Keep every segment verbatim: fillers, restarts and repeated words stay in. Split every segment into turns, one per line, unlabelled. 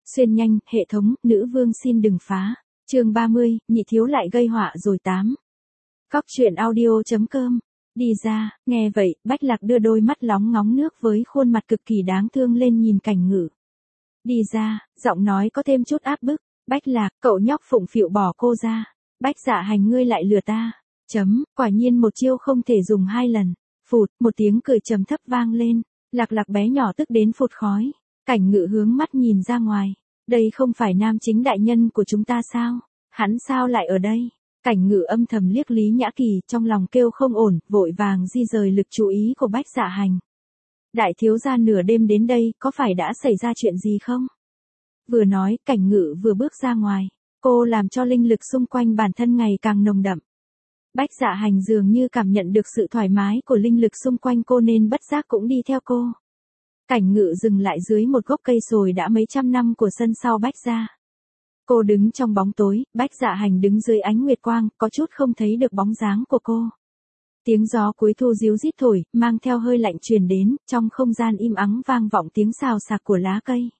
Xuyên nhanh, hệ thống, nữ vương xin đừng phá. Chương ba mươi, nhị thiếu lại gây họa rồi tám. Cóc truyện audio.com. Đi ra, nghe vậy, Bách Lạc đưa đôi mắt lóng ngóng nước với khuôn mặt cực kỳ đáng thương lên nhìn Cảnh Ngự. Đi ra, giọng nói có thêm chút áp bức. Bách Lạc, cậu nhóc phụng phịu bỏ cô ra. Bách Dạ Hành ngươi lại lừa ta. Chấm, quả nhiên một chiêu không thể dùng hai lần. Phụt, một tiếng cười trầm thấp vang lên. Lạc Lạc bé nhỏ tức đến phụt khói. Cảnh Ngự hướng mắt nhìn ra ngoài. Đây không phải nam chính đại nhân của chúng ta sao? Hắn sao lại ở đây? Cảnh Ngự âm thầm liếc Lý Nhã Kỳ, trong lòng kêu không ổn, vội vàng di rời lực chú ý của Bách Dạ Hành. Đại thiếu gia nửa đêm đến đây, có phải đã xảy ra chuyện gì không? Vừa nói, Cảnh Ngự vừa bước ra ngoài. Cô làm cho linh lực xung quanh bản thân ngày càng nồng đậm. Bách Dạ Hành dường như cảm nhận được sự thoải mái của linh lực xung quanh cô nên bất giác cũng đi theo cô. Cảnh Ngự dừng lại dưới một gốc cây sồi đã mấy trăm năm của sân sau Bách gia. Cô đứng trong bóng tối, Bách Dạ Hành đứng dưới ánh nguyệt quang, có chút không thấy được bóng dáng của cô. Tiếng gió cuối thu ríu rít thổi, mang theo hơi lạnh truyền đến, trong không gian im ắng vang vọng tiếng xào xạc của lá cây.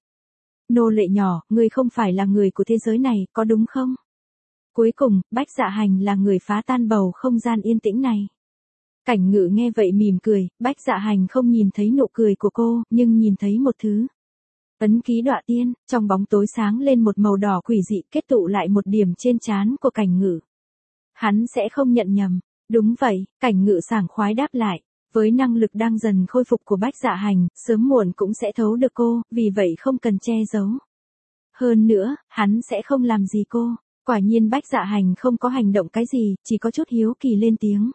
Nô lệ nhỏ, ngươi không phải là người của thế giới này, có đúng không? Cuối cùng, Bách Dạ Hành là người phá tan bầu không gian yên tĩnh này. Cảnh Ngự nghe vậy mỉm cười, Bách Dạ Hành không nhìn thấy nụ cười của cô, nhưng nhìn thấy một thứ. Ấn ký Đọa Tiên, trong bóng tối sáng lên một màu đỏ quỷ dị kết tụ lại một điểm trên trán của Cảnh Ngự. Hắn sẽ không nhận nhầm. Đúng vậy, Cảnh Ngự sảng khoái đáp lại. Với năng lực đang dần khôi phục của Bách Dạ Hành, sớm muộn cũng sẽ thấu được cô, vì vậy không cần che giấu. Hơn nữa, hắn sẽ không làm gì cô. Quả nhiên Bách Dạ Hành không có hành động cái gì, chỉ có chút hiếu kỳ lên tiếng.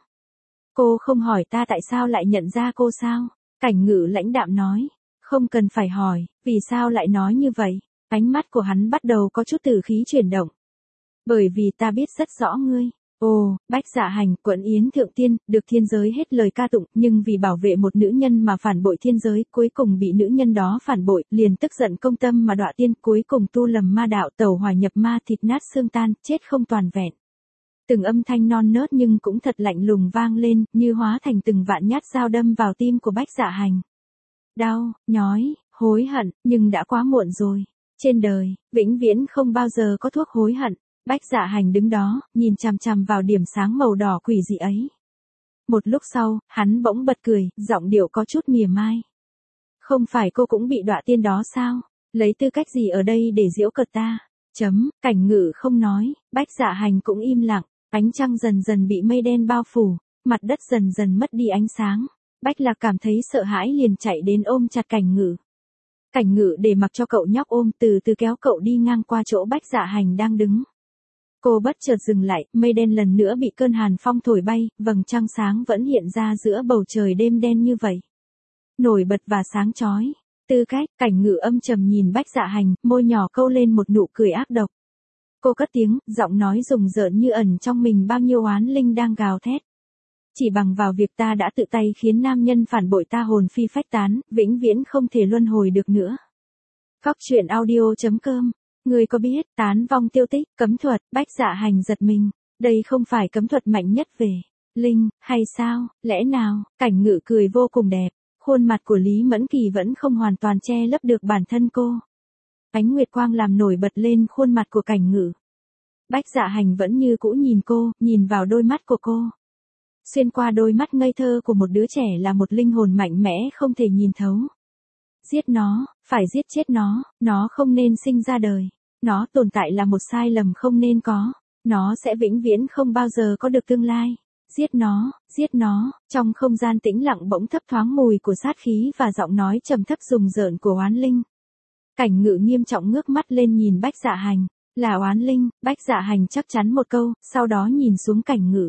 Cô không hỏi ta tại sao lại nhận ra cô sao? Cảnh Ngự lãnh đạm nói. Không cần phải hỏi, vì sao lại nói như vậy? Ánh mắt của hắn bắt đầu có chút tử khí chuyển động. Bởi vì ta biết rất rõ ngươi. Ồ, Bách Dạ Hành, quận Yến Thượng Tiên, được thiên giới hết lời ca tụng, nhưng vì bảo vệ một nữ nhân mà phản bội thiên giới, cuối cùng bị nữ nhân đó phản bội, liền tức giận công tâm mà đọa tiên, cuối cùng tu lầm ma đạo, tẩu hỏa nhập ma, thịt nát xương tan, chết không toàn vẹn. Từng âm thanh non nớt nhưng cũng thật lạnh lùng vang lên, như hóa thành từng vạn nhát dao đâm vào tim của Bách Dạ Hành. Đau, nhói, hối hận, nhưng đã quá muộn rồi. Trên đời, vĩnh viễn không bao giờ có thuốc hối hận. Bách Dạ Hành đứng đó, nhìn chằm chằm vào điểm sáng màu đỏ quỷ dị ấy. Một lúc sau, hắn bỗng bật cười, giọng điệu có chút mỉa mai. Không phải cô cũng bị đọa tiên đó sao? Lấy tư cách gì ở đây để giễu cợt ta? Chấm, Cảnh Ngự không nói, Bách Dạ Hành cũng im lặng, ánh trăng dần dần bị mây đen bao phủ, mặt đất dần dần mất đi ánh sáng. Bách Lạc cảm thấy sợ hãi liền chạy đến ôm chặt Cảnh Ngự. Cảnh Ngự để mặc cho cậu nhóc ôm, từ từ kéo cậu đi ngang qua chỗ Bách Dạ Hành đang đứng. Cô bất chợt dừng lại, mây đen lần nữa bị cơn hàn phong thổi bay, vầng trăng sáng vẫn hiện ra giữa bầu trời đêm đen như vậy. Nổi bật và sáng chói. Tư cách, Cảnh Ngự âm trầm nhìn Bách Dạ Hành, môi nhỏ câu lên một nụ cười ác độc. Cô cất tiếng, giọng nói rùng rợn như ẩn trong mình bao nhiêu oán linh đang gào thét. Chỉ bằng vào việc ta đã tự tay khiến nam nhân phản bội ta hồn phi phách tán, vĩnh viễn không thể luân hồi được nữa. Cóc truyện audio.com. Người có biết, tán vong tiêu tích, cấm thuật, Bách Dạ Hành giật mình. Đây không phải cấm thuật mạnh nhất về linh, hay sao? Lẽ nào? Cảnh Ngự cười vô cùng đẹp. Khuôn mặt của Lý Mẫn Kỳ vẫn không hoàn toàn che lấp được bản thân cô. Ánh nguyệt quang làm nổi bật lên khuôn mặt của Cảnh Ngự. Bách Dạ Hành vẫn như cũ nhìn cô, nhìn vào đôi mắt của cô. Xuyên qua đôi mắt ngây thơ của một đứa trẻ là một linh hồn mạnh mẽ không thể nhìn thấu. Giết nó, phải giết chết nó, nó không nên sinh ra đời. Nó tồn tại là một sai lầm không nên có. Nó sẽ vĩnh viễn không bao giờ có được tương lai. Giết nó, giết nó, trong không gian tĩnh lặng bỗng thấp thoáng mùi của sát khí và giọng nói trầm thấp rùng rợn của oán linh. Cảnh Ngự nghiêm trọng ngước mắt lên nhìn Bách Dạ Hành. Là oán linh, Bách Dạ Hành chắc chắn một câu, sau đó nhìn xuống Cảnh Ngự.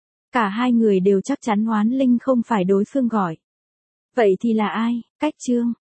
Cả hai người đều chắc chắn oán linh không phải đối phương gọi. Vậy thì là ai? Cách chương.